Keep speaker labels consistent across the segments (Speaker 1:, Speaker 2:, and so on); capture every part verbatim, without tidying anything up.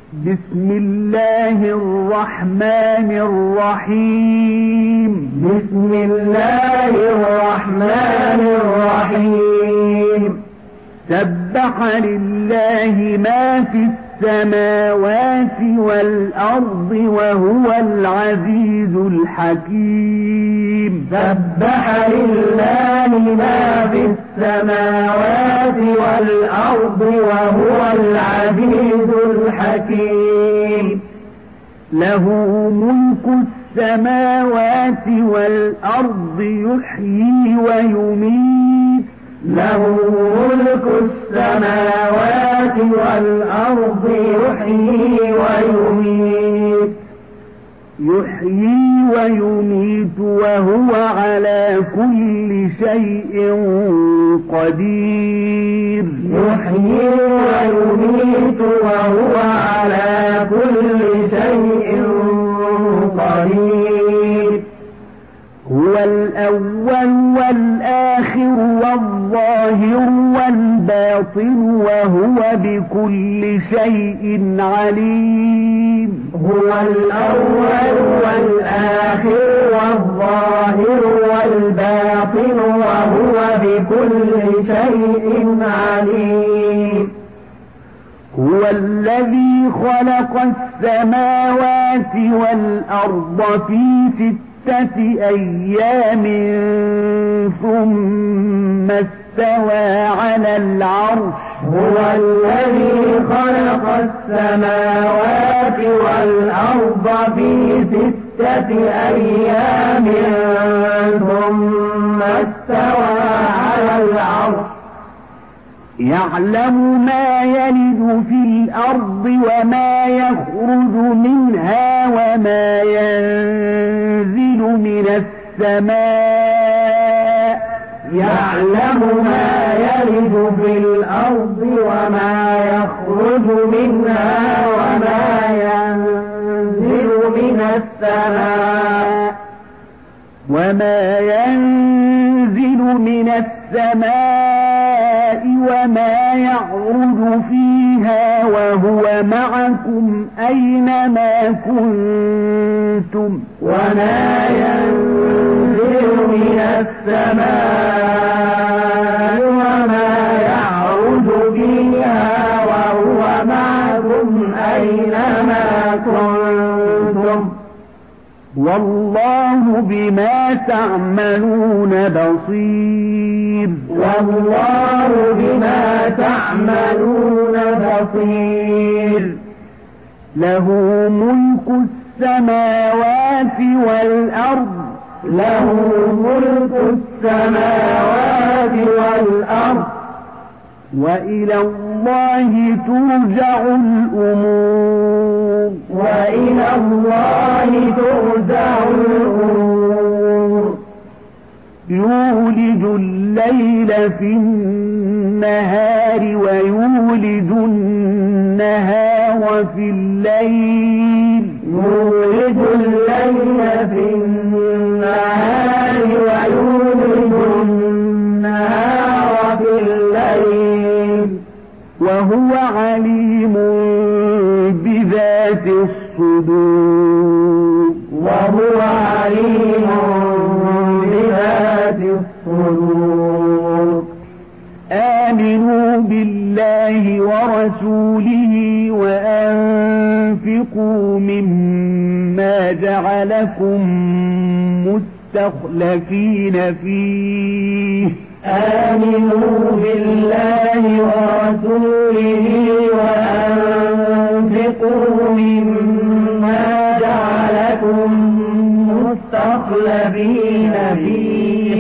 Speaker 1: بسم الله الرحمن الرحيم.
Speaker 2: بسم الله الرحمن الرحيم.
Speaker 1: سبح لله ما في السماوات والأرض وهو العزيز الحكيم.
Speaker 2: سبح لله ما في السماوات والأرض وهو العزيز الحكيم.
Speaker 1: له ملك السماوات والأرض يحيي ويميت.
Speaker 2: له ملك السماوات والأرض يحيي ويميت.
Speaker 1: يحيي ويميت وهو على كل شيء قدير.
Speaker 2: يحيي ويميت وهو على كل شيء قدير.
Speaker 1: هو الأول والآخر والظاهر والباطن وهو بكل شيء عليم.
Speaker 2: هو الأول والآخر والظاهر والباطن وهو بكل شيء عليم.
Speaker 1: هو الذي خلق السماوات والأرض في ستة أيام ثم استوى على العرش.
Speaker 2: هو الذي خلق السماوات والأرض في ستة أيام ثم استوى على العرش.
Speaker 1: يعلم ما يلج في الأرض وما يخرج منها وما ينزل من السماء.
Speaker 2: يعلم ما يلج في الأرض وما يخرج منها وما ينزل من السماء.
Speaker 1: وما ينزل من السماء وما يعرج فيها وهو معكم أينما كنتم.
Speaker 2: وما ينزل من السماء وما يعرج فيها وهو معكم أينما كنتم.
Speaker 1: والله بما تعملون بصير.
Speaker 2: والله بما تعملون بصير.
Speaker 1: له ملك السماوات والأرض.
Speaker 2: له ملك السماوات والأرض.
Speaker 1: وإلى الله ترجع الأمور.
Speaker 2: وإلى الله ترجع الأمور.
Speaker 1: يولج الليل في النهار ويولج النهار في الليل.
Speaker 2: يولج الليل في النهار ويولج النهار في الليل.
Speaker 1: وهو عليم بذات الصدور.
Speaker 2: وهو عليم بذات الصدور.
Speaker 1: آمنوا بالله ورسوله وأنفقوا مما جعلكم مستخلفين فيه.
Speaker 2: آمنوا بالله ورسوله وأنفقوا مما جعلكم مستخلفين فيه.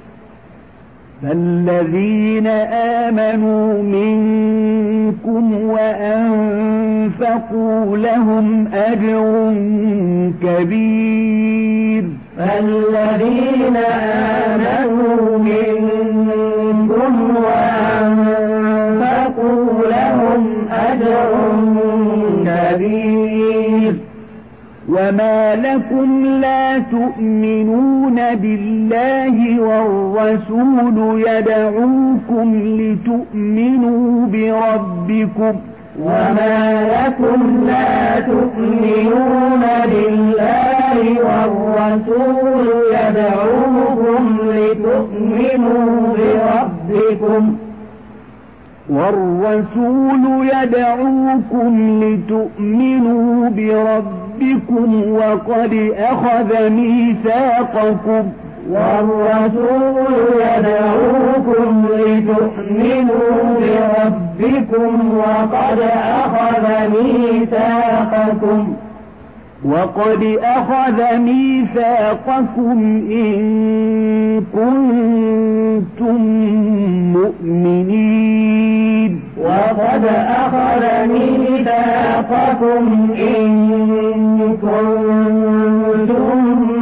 Speaker 1: فالذين آمنوا منكم وأنفقوا لهم أجر كبير.
Speaker 2: فالذين آمنوا منكم وأنفقوا لهم أجر كبير.
Speaker 1: وما لكم لا تؤمنون بالله والرسول يدعوكم لتؤمنوا بربكم
Speaker 2: وما لكم لا تؤمنون بالله والرسول يدعوكم لتؤمنوا بربكم
Speaker 1: والرسول يدعوكم لتؤمنوا بربكم وقد أخذ ميثاقكم
Speaker 2: والرسول يدعوكم لتؤمنوا بربكم وقد أخذ ميثاقكم
Speaker 1: وقد أخذ ميثاقكم إن كنتم مؤمنين
Speaker 2: وقد أخذ ميثاقكم إن كنتم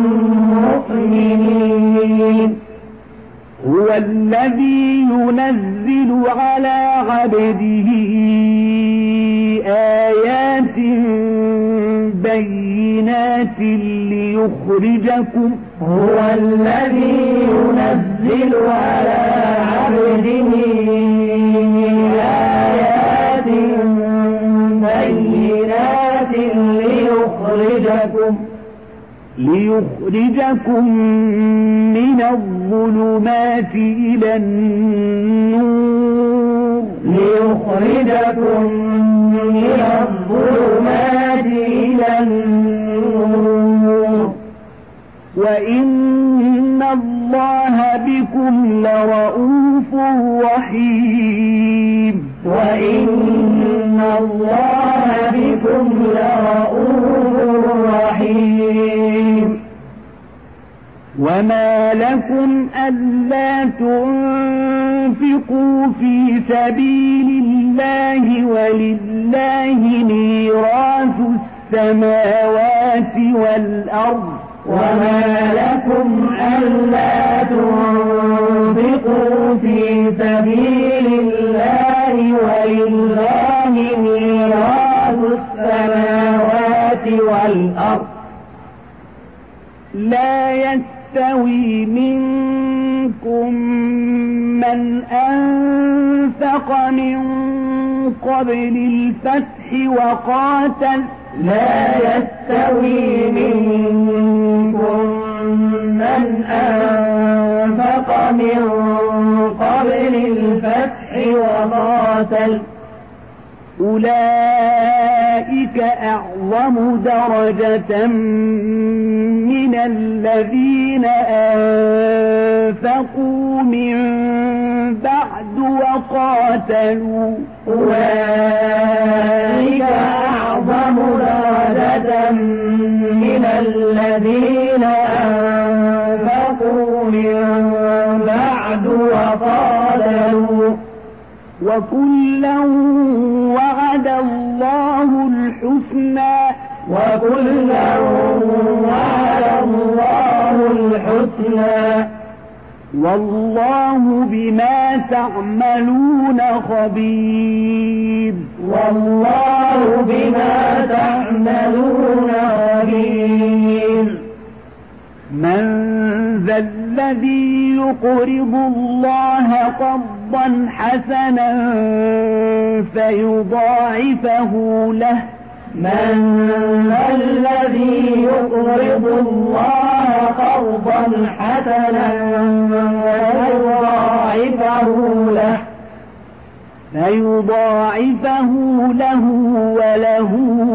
Speaker 2: مؤمنين
Speaker 1: هو الذي ينزل على عبده آيات بينات ليخرجكم
Speaker 2: هو الذي ينزل على عبده آيات بينات ليخرجكم
Speaker 1: ليخرجكم من الظلمات إلى النور
Speaker 2: ليخرجكم من الظلمات إلى النور
Speaker 1: وإن الله بكم لرؤوف رحيم
Speaker 2: وإن الله بكم لرؤوف رحيم
Speaker 1: وما لكم ألا تنفقوا في سبيل الله ولله ميراث السماوات والأرض
Speaker 2: وما لكم ألا تنفقوا في سبيل الله ولله ميراث السماوات والأرض
Speaker 1: لا يستوي منكم من أنفق من قبل الفتح وقاتل
Speaker 2: لا يستوي منكم من أنفق من قبل الفتح وقاتل
Speaker 1: أولئك أعظم درجة من الذين أنفقوا من بعد وقاتلوا
Speaker 2: أولئك أعظم درجة من الذين أنفقوا من بعد وقاتلوا
Speaker 1: وكلا وعد الله الحسنى
Speaker 2: وكلا وعد الله الحسنى
Speaker 1: والله بما تعملون خبير
Speaker 2: والله بما تعملون خبير
Speaker 1: من ذا الذي يقرض الله قرضا حسنا فيضاعفه له
Speaker 2: من ذا الذي يقرض الله قرضا حسنا فيضاعفه له
Speaker 1: فيضاعفه له وله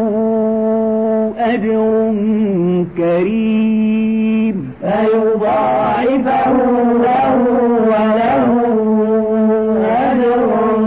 Speaker 1: أجر كريم
Speaker 2: فيضاعفه له وله أجر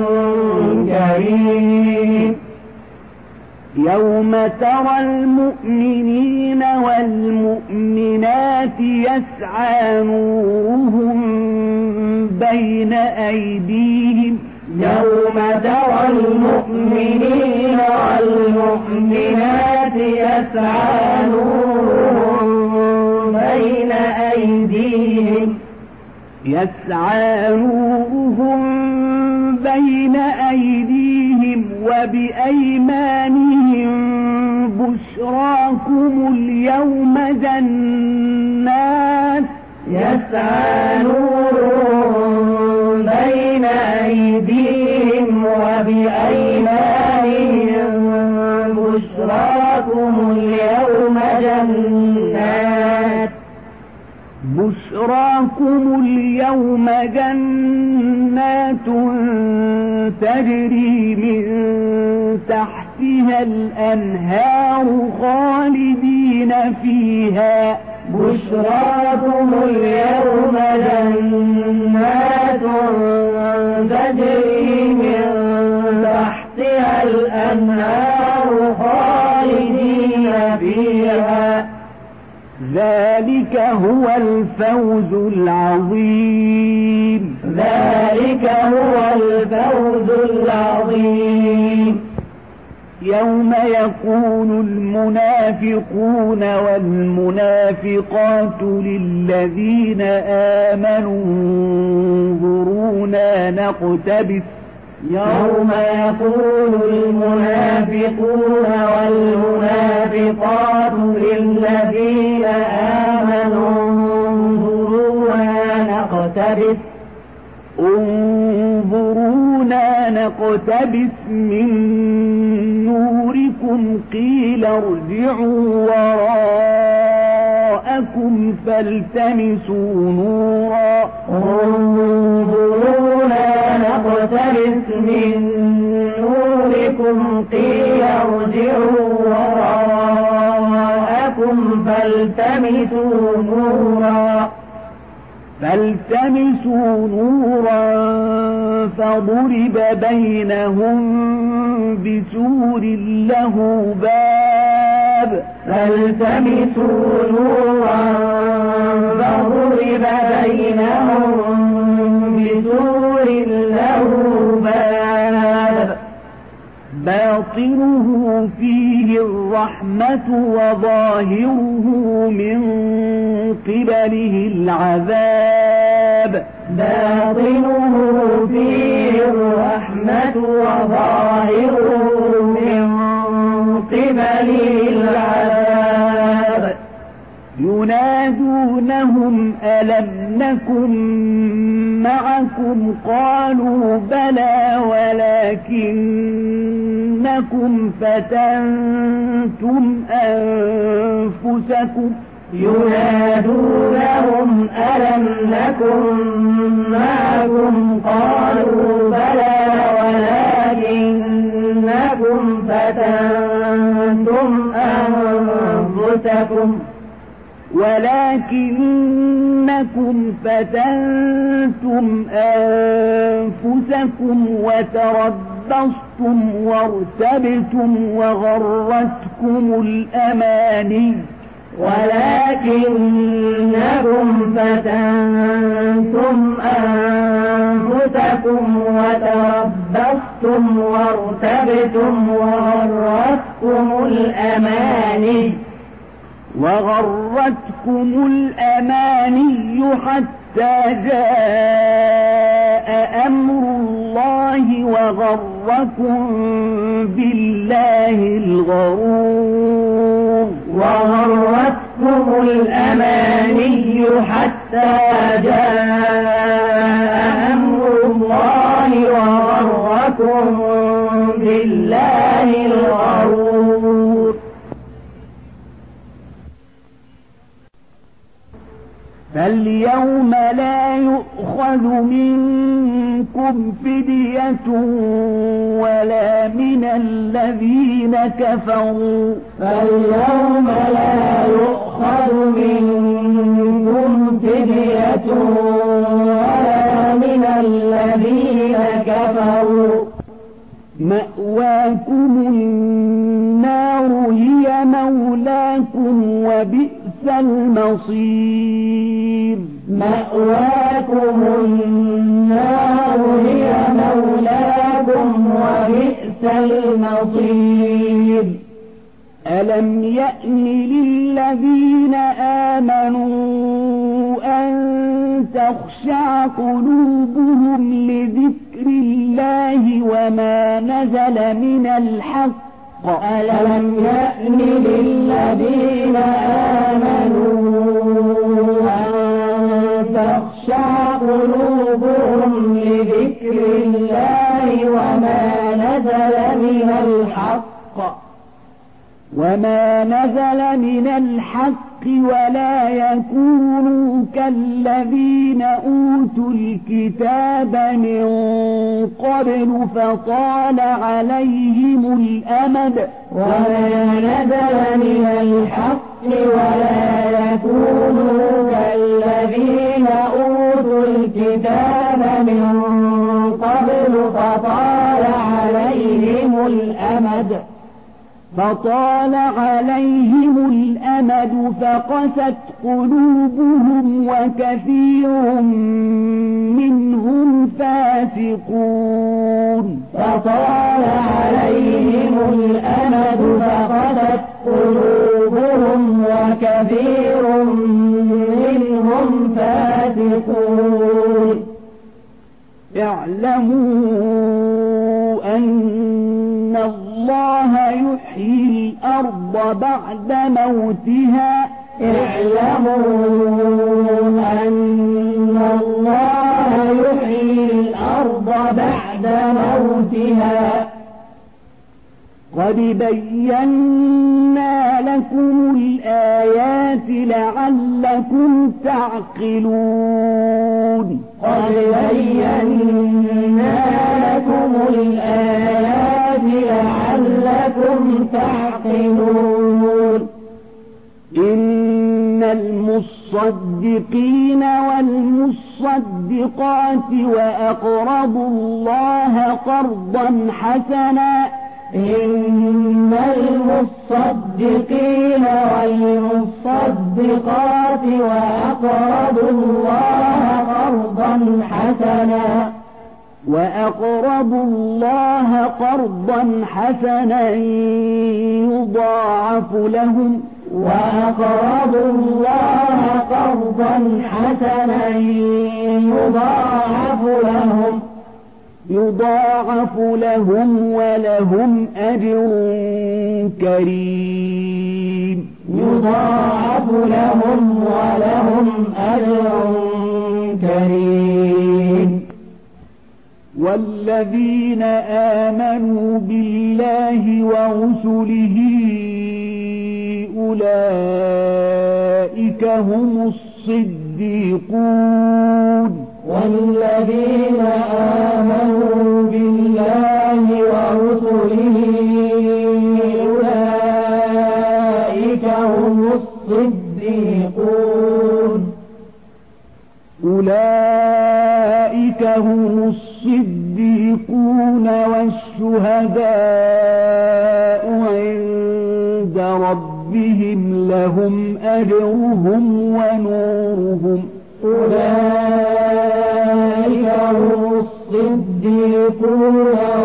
Speaker 2: كريم
Speaker 1: يوم ترى المؤمنين والمؤمنات يسعى نورهم بين أيديهم
Speaker 2: يوم ترى المؤمنين والمؤمنات يسعى نورهم بين أيديهم
Speaker 1: يسعى نورهم بين أيديهم وبأيمانهم بشراكم اليوم جنات
Speaker 2: يسعى نورهم بين أيديهم وبأيمانهم بشراكم اليوم جنات
Speaker 1: بشراكم اليوم جنات تجري من تحتها الأنهار خالدين فيها
Speaker 2: بشراكم اليوم جنات تجري من تحتها الأنهار خالدين فيها
Speaker 1: ذلك هو الفوز العظيم
Speaker 2: ذلك هو الفوز العظيم
Speaker 1: يوم يقول المنافقون والمنافقات للذين آمنوا انظرونا نقتبس
Speaker 2: يوم يقول المنافقون والمنافقات للذين آمنوا انظرونا نقتبس
Speaker 1: انظرونا نقتبس من نوركم قيل ارجعوا وراءكم فالتمسوا نورا
Speaker 2: انظرونا نقتبس من نوركم قيل ارجعوا وراءكم فالتمسوا نورا
Speaker 1: فالتمسوا نورا فضرب بينهم بسور له باب
Speaker 2: فالتمسوا نورا فضرب بينهم بسور له باب
Speaker 1: باطنه فيه الرحمة وظاهره من قبله العذاب
Speaker 2: باطنه فيه الرحمة وظاهره من قبله العذاب
Speaker 1: ينادونهم ألم نكن معكم قالوا بلى ولكنكم فتنتم أنفسكم
Speaker 2: ينادونهم ألم نكن معكم قالوا بلى ولكنكم فتنتم أنفسكم
Speaker 1: ولكنكم فتنتم أنفسكم وتربصتم وارتبتم وغرتكم الأماني
Speaker 2: ولكنكم فتنتم أنفسكم وتربصتم وارتبتم وغرتكم الأماني
Speaker 1: وغرتكم الأماني حتى جاء أمر الله وغركم بالله الغرور
Speaker 2: وغرتكم الأماني حتى جاء أمر الله وغركم بالله الغرور
Speaker 1: فاليوم لا يؤخذ منكم فدية ولا من الذين كفروا
Speaker 2: فاليوم لا يؤخذ منكم فدية ولا من الذين كفروا
Speaker 1: مأواكم النار هي مولاكم وبئس المصير
Speaker 2: مأواكم النار هي مولاكم وبئس المصير
Speaker 1: ألم يأن للذين آمنوا أن تخشع قلوبهم لذكر الله وما نزل من الحق
Speaker 2: ألم يأن للذين آمنوا أن تخشع قلوبهم لذكر الله وما نزل من الحق
Speaker 1: وما نزل من الحق ولا يكونوا كالذين أوتوا الكتاب من قبل فطال عليهم الأمد
Speaker 2: وما نزل من الحق ولا يكونوا كالذين أوتوا الكتاب من قبل فطال عليهم الأمد
Speaker 1: فطال عليهم الأمد فقست قلوبهم وكثير منهم فاسقون
Speaker 2: فطال عليهم الأمد فقست قلوبهم وكثير منهم فاسقون
Speaker 1: اعلموا أن الله يحيي الأرض بعد موتها
Speaker 2: اعلموا أن الله يحيي الأرض بعد موتها
Speaker 1: قد بينا لكم الآيات لعلكم تعقلون
Speaker 2: قد بينا لكم الآيات لعلكم تعقلون
Speaker 1: إن المصدقين والمصدقات وأقرضوا الله قرضا حسنا
Speaker 2: إن المصدقين والمصدقات وأقرضوا الله قرضا حسنا
Speaker 1: وأقرضوا الله قرضا حسنا يضاعف لهم
Speaker 2: وأقرضوا الله قرضا حسنا يضاعف لهم
Speaker 1: يضاعف لهم ولهم أجر كريم
Speaker 2: يضاعف لهم ولهم أجر كريم
Speaker 1: والذين آمنوا بالله ورسله أولئك هم الصديقون
Speaker 2: والذين آمنوا بالله ورسله أولئك هم الصديقون
Speaker 1: أولئك هم الصديقون والشهداء عند ربهم لهم أجرهم ونورهم
Speaker 2: أولئك هم الصديقون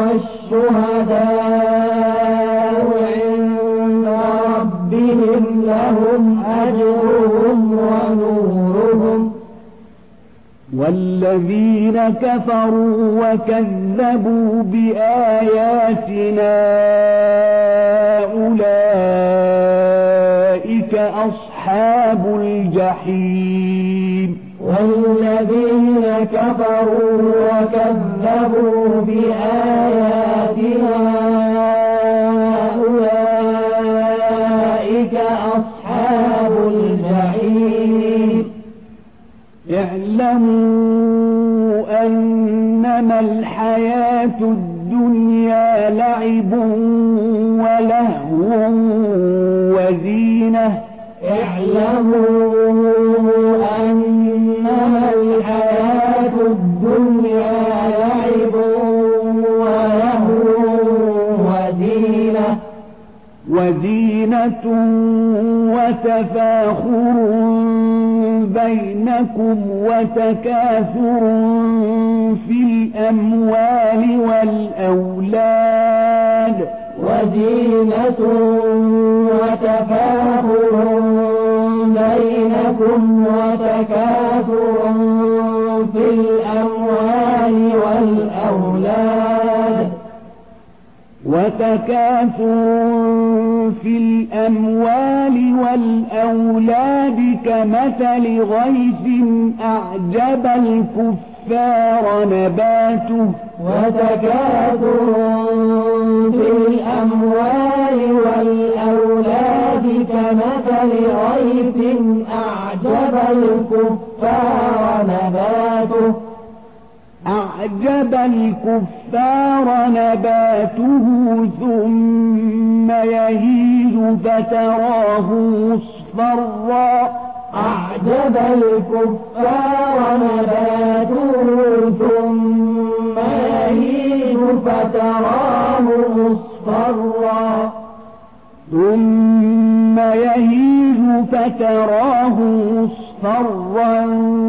Speaker 2: والشهداء عند ربهم لهم أجرهم ونورهم
Speaker 1: والذين كفروا وكذبوا بآياتنا أولئك أصحاب الجحيم
Speaker 2: والذين كفروا وكذبوا بآياتنا أولئك أصحاب الجحيم
Speaker 1: اعلموا أنما الحياة الدنيا لعب ولهو وزينة
Speaker 2: اعلموا أنما الحياة الدنيا لعب ولهو وزينة
Speaker 1: وزينة وتفاخر بينكم وتكاثر في الأموال والأولاد
Speaker 2: وزينة وتفاخر بينكم وتكاثر في الأموال والأولاد
Speaker 1: وتكاثر في الأموال والأولاد كمثل غيث أعجب الكفار نباته
Speaker 2: وتكاثر في الأموال والأولاد الكفار نباته
Speaker 1: أعجب الكفار نباته ثم يهيج فتراه مصفرا
Speaker 2: أعجب الكفار نباته ثم يهيج فتراه مصفرا
Speaker 1: ثم يهيج فتراه مصفرا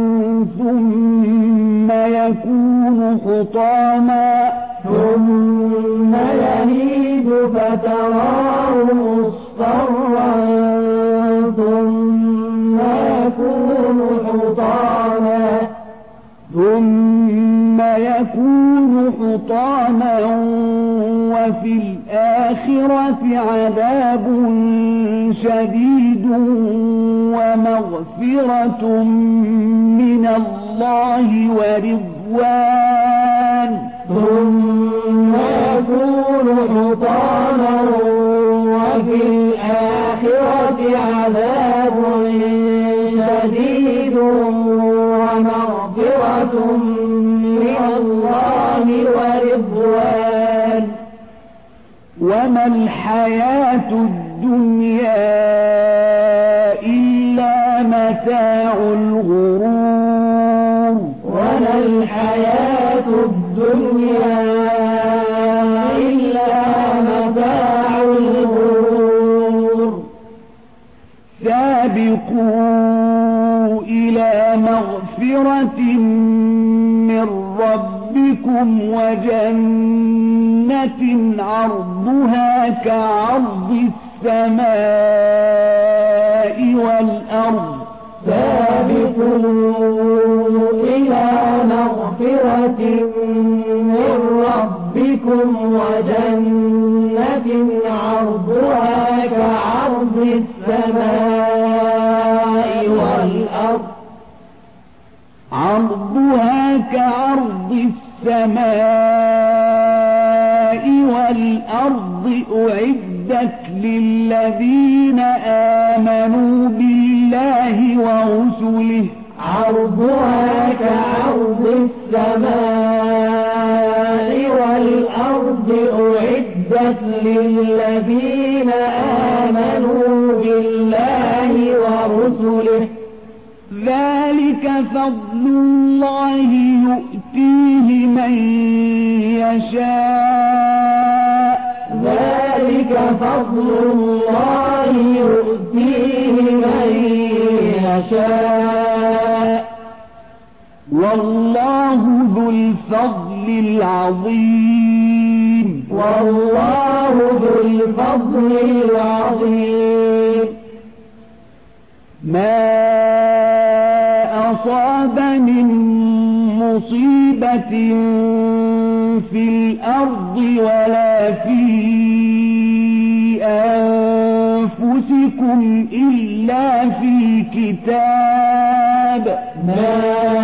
Speaker 1: ثم يكون حطاما
Speaker 2: ثم يهيج فتراه مصفرا ثم يكون حطاما
Speaker 1: ثم يكون حطاما وفي الآخرة عذاب شديد ومغفرة من الله ورضوان
Speaker 2: ثم يكون حطاما وفي الآخرة عذاب شديد ومغفرة من الله ورضوان
Speaker 1: وما الحياة الدنيا إلا متاع الغرور
Speaker 2: وما الحياة الدنيا إلا متاع الغرور
Speaker 1: سابقوا إلى مغفرة من ربكم وجنة عرضها كعرض السماء والأرض
Speaker 2: سابقوا إلى مغفرة من ربكم وجنة عرضها كعرض السماء والأرض
Speaker 1: عرضها كعرض السماء والأرض أعدت للذين آمنوا بالله ورسله
Speaker 2: عرضها كعرض السماء والأرض أعدت للذين آمنوا بالله ورسله
Speaker 1: ذلك فضل الله يؤتيه من يشاء
Speaker 2: ذلك فضل الله يؤتيه من يشاء
Speaker 1: والله ذو الفضل العظيم
Speaker 2: والله ذو الفضل العظيم
Speaker 1: ما أصاب من مصيبة في الأرض ولا في أنفسكم إلا في كتاب
Speaker 2: ما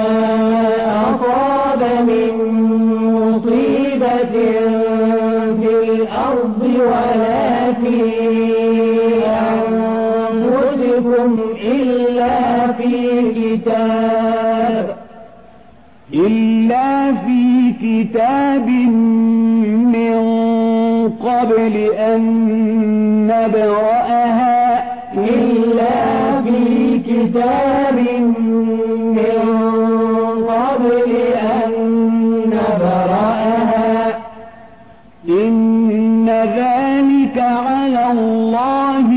Speaker 2: أصاب من مصيبة في الأرض ولا في أنفسكم إلا في كتاب
Speaker 1: إلا في كتاب من قبل أن نبرأها
Speaker 2: إلا في كتاب من قبل أن نبرأها
Speaker 1: إن ذلك على الله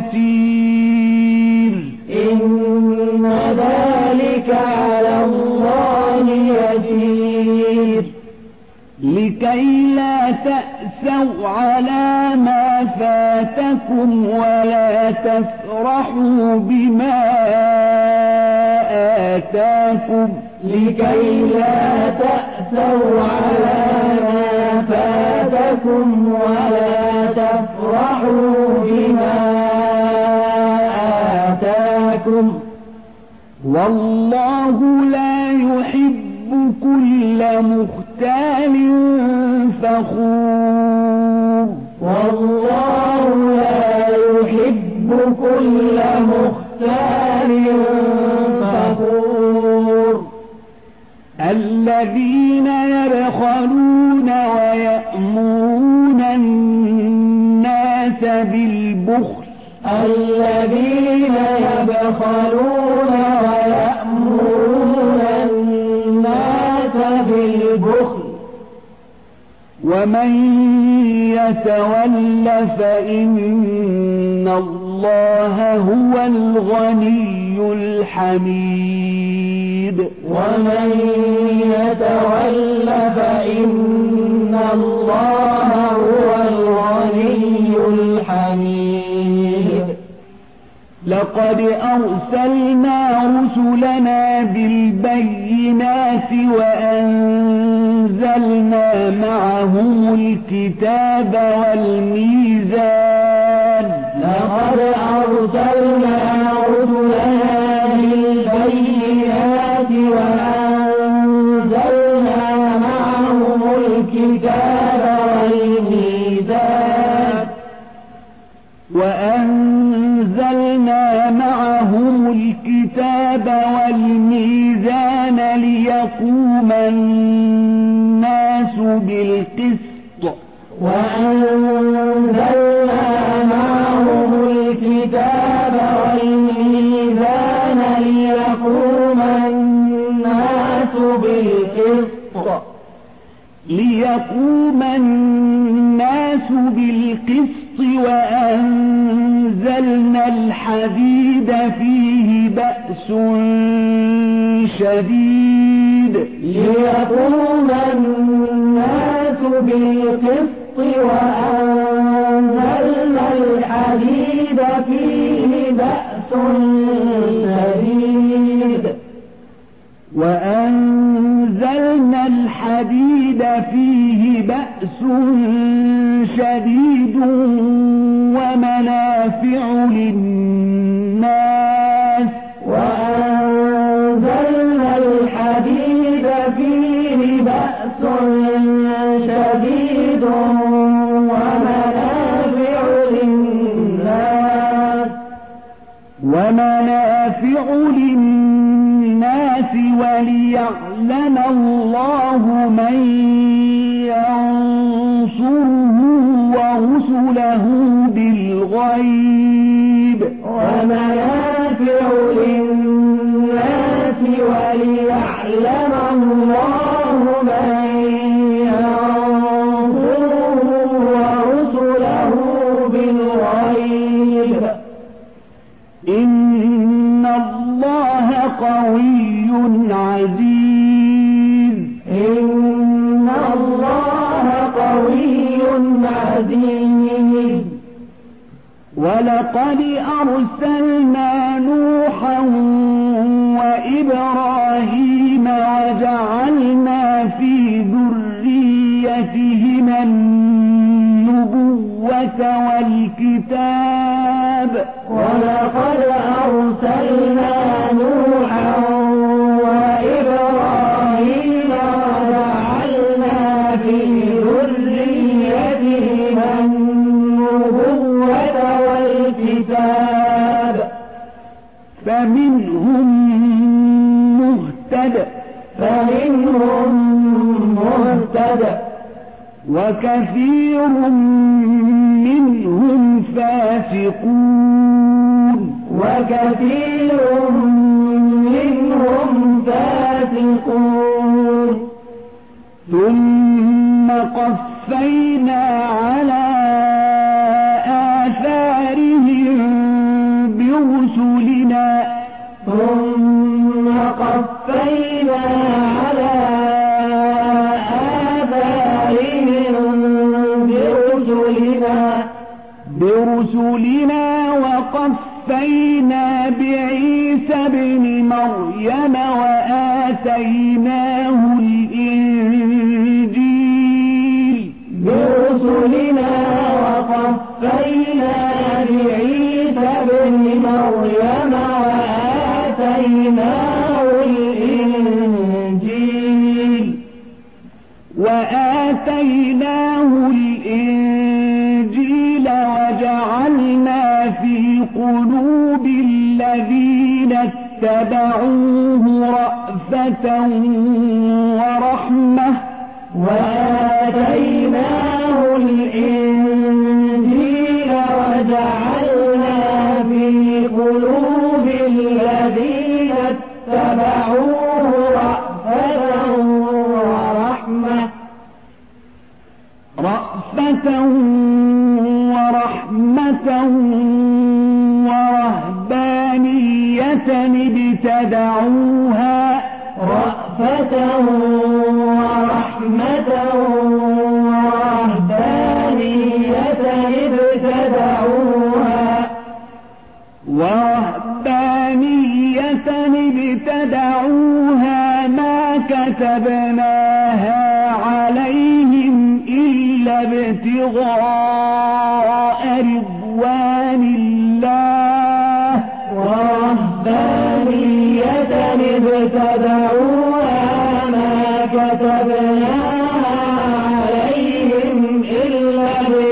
Speaker 1: يسير
Speaker 2: إن ذلك على الله يسير
Speaker 1: لكي لا تأسوا على ما فاتكم ولا تفرحوا بما آتاكم
Speaker 2: لكي لا تأسوا على ما فاتكم ولا تفرحوا بما آتاكم
Speaker 1: والله لا يحب كل مختال فخور
Speaker 2: والله لا يحب كل مختال فخور
Speaker 1: بالبخل
Speaker 2: الذين يبخلون ويأمرون الناس بالبخل
Speaker 1: ومن يتول فإن الله هو الغني الحميد
Speaker 2: ومن يتول فإن الله هو الغني الحميد
Speaker 1: لقد أرسلنا رسلنا بالبينات وأنزلنا معهم الكتاب والميزان
Speaker 2: لقد أرسلنا رسلنا بالبينات وأنزلنا معهم الكتاب والميزان
Speaker 1: وأنزلنا معهم الكتاب والميزان ليقوم الناس بالقسط
Speaker 2: وأنزلنا معهم الكتاب والميزان ليقوم الناس بالقسط
Speaker 1: ليقوم الناس بالقسط وأنزلنا الحديد فيه بأس شديد
Speaker 2: ليقوم الناس بالقسط وأنزلنا الحديد فيه بأس شديد
Speaker 1: وأنزلنا الحديد فيه بأس شديد ومنافع للناس
Speaker 2: وأنزلنا الحديد فيه بأس شديد ومنافع للناس
Speaker 1: ومنافع للناس وليعلم الله من ينصره ورسله بالغيب
Speaker 2: ومنافع للناس وليعلم الله من ينصره ورسله بالغيب
Speaker 1: إن الله قوي عزيز
Speaker 2: إن الله قوي عزيز
Speaker 1: ولقد أرسلنا نوحا وإبراهيم وجعلنا في ذريتهما النبوة والكتاب
Speaker 2: ولقد أرسلنا نوحا وإبراهيم وجعلنا في ذريتهما النبوة والكتاب
Speaker 1: فمنهم مهتد
Speaker 2: فمنهم مهتد
Speaker 1: وكثير منهم فاسقون
Speaker 2: وكثير منهم فاسقون
Speaker 1: ثم قفينا على آثارهم برسلنا
Speaker 2: ثم قفينا على آثارهم برسلنا
Speaker 1: برسلنا وقفينا بعيسى ابن مريم وآتيناه الإنجيل
Speaker 2: برسلنا وقفينا بعيسى ابن مريم وآتيناه الإنجيل
Speaker 1: وآتيناه الإنجيل وجعلنا في قلوب الذين اتبعوه رأفة ورحمة
Speaker 2: وآتيناه الإنجيل جعلنا في قلوب الذين اتبعوه رأفة ورحمة
Speaker 1: رأفة ورحمة ورهبانية ابتدعوها
Speaker 2: رأفة ورحمة ورهبانية ابتدعوها
Speaker 1: ورهبانية ابتدعوها ما كتبناها عليهم إلا ابتغاء رضوان الله
Speaker 2: ورهبانية ابتدعوها ما كتبناها عليهم إلا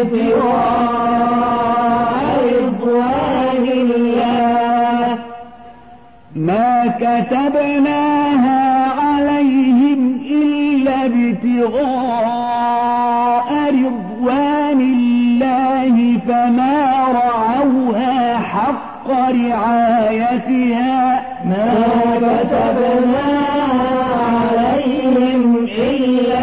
Speaker 2: ابتغاء رضوان الله
Speaker 1: ما كتبناها عليهم إلا ابتغاء رضوان الله فما رعوها حق رعايتها
Speaker 2: ما كتبناها عليهم إلا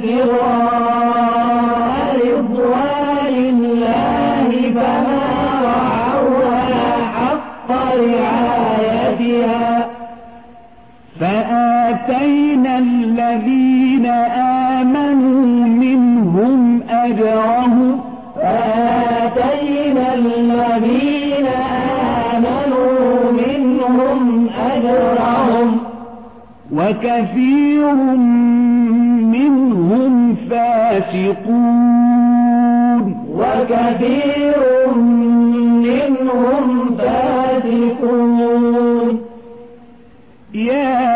Speaker 2: ابتغاء رضوان الله فما رعوها حق رعايتها
Speaker 1: فآتينا الذين آمنوا منهم أجرهم
Speaker 2: فآتينا الذين آمنوا منهم أجرهم
Speaker 1: وكثير منهم فاسقون
Speaker 2: وكثير منهم فاسقون
Speaker 1: يا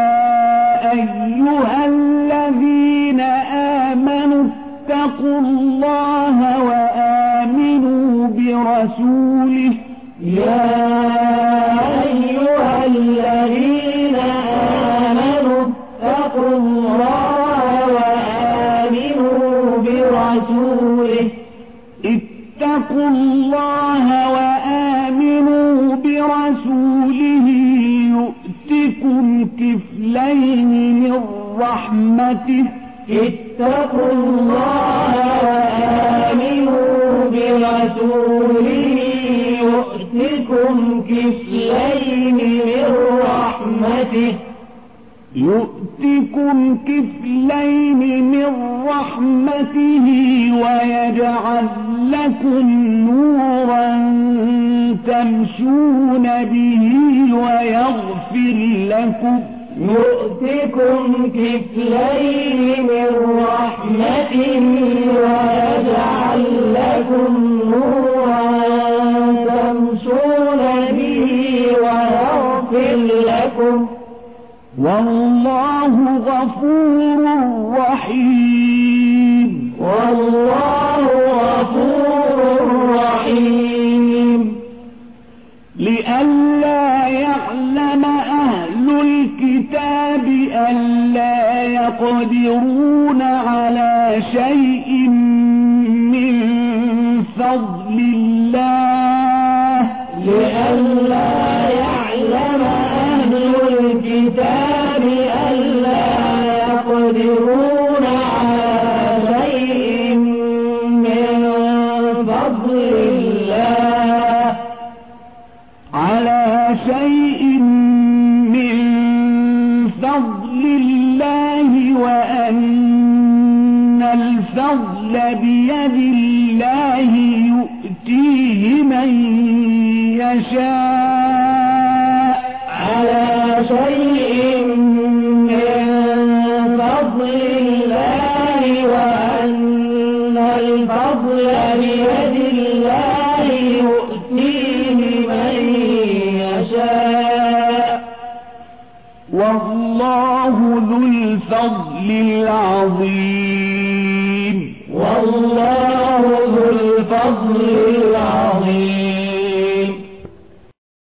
Speaker 1: أيها الذين آمنوا اتقوا الله وآمنوا برسوله
Speaker 2: يا أيها الذين آمنوا اتقوا الله وآمنوا برسوله
Speaker 1: اتقوا الله وآمنوا برسوله يؤتكم كفلين من رحمته
Speaker 2: اتقوا الله وآمنوا برسوله يؤتكم كفلين من رحمته
Speaker 1: يؤتكم كفلين من رحمته ويجعل لكم نورا تمشون به ويغفر لكم
Speaker 2: يؤتكم كفلين من رحمته ويجعل لكم نورا تمشون به ويغفر لكم
Speaker 1: والله غفور رحيم
Speaker 2: والله غفور رحيم
Speaker 1: لئلا يعلم أهل الكتاب ألا يقدرون على شيء من فضل الله
Speaker 2: لئلا يعلم أهل الكتاب ألا يقدرون على شيء من فضل الله
Speaker 1: على شيء من فضل الله وأن الفضل بيد الله يؤتيه من يشاء
Speaker 2: على شيء من فضل الله وأن الفضل بيد الله يؤتيه من يشاء
Speaker 1: والله ذو الفضل العظيم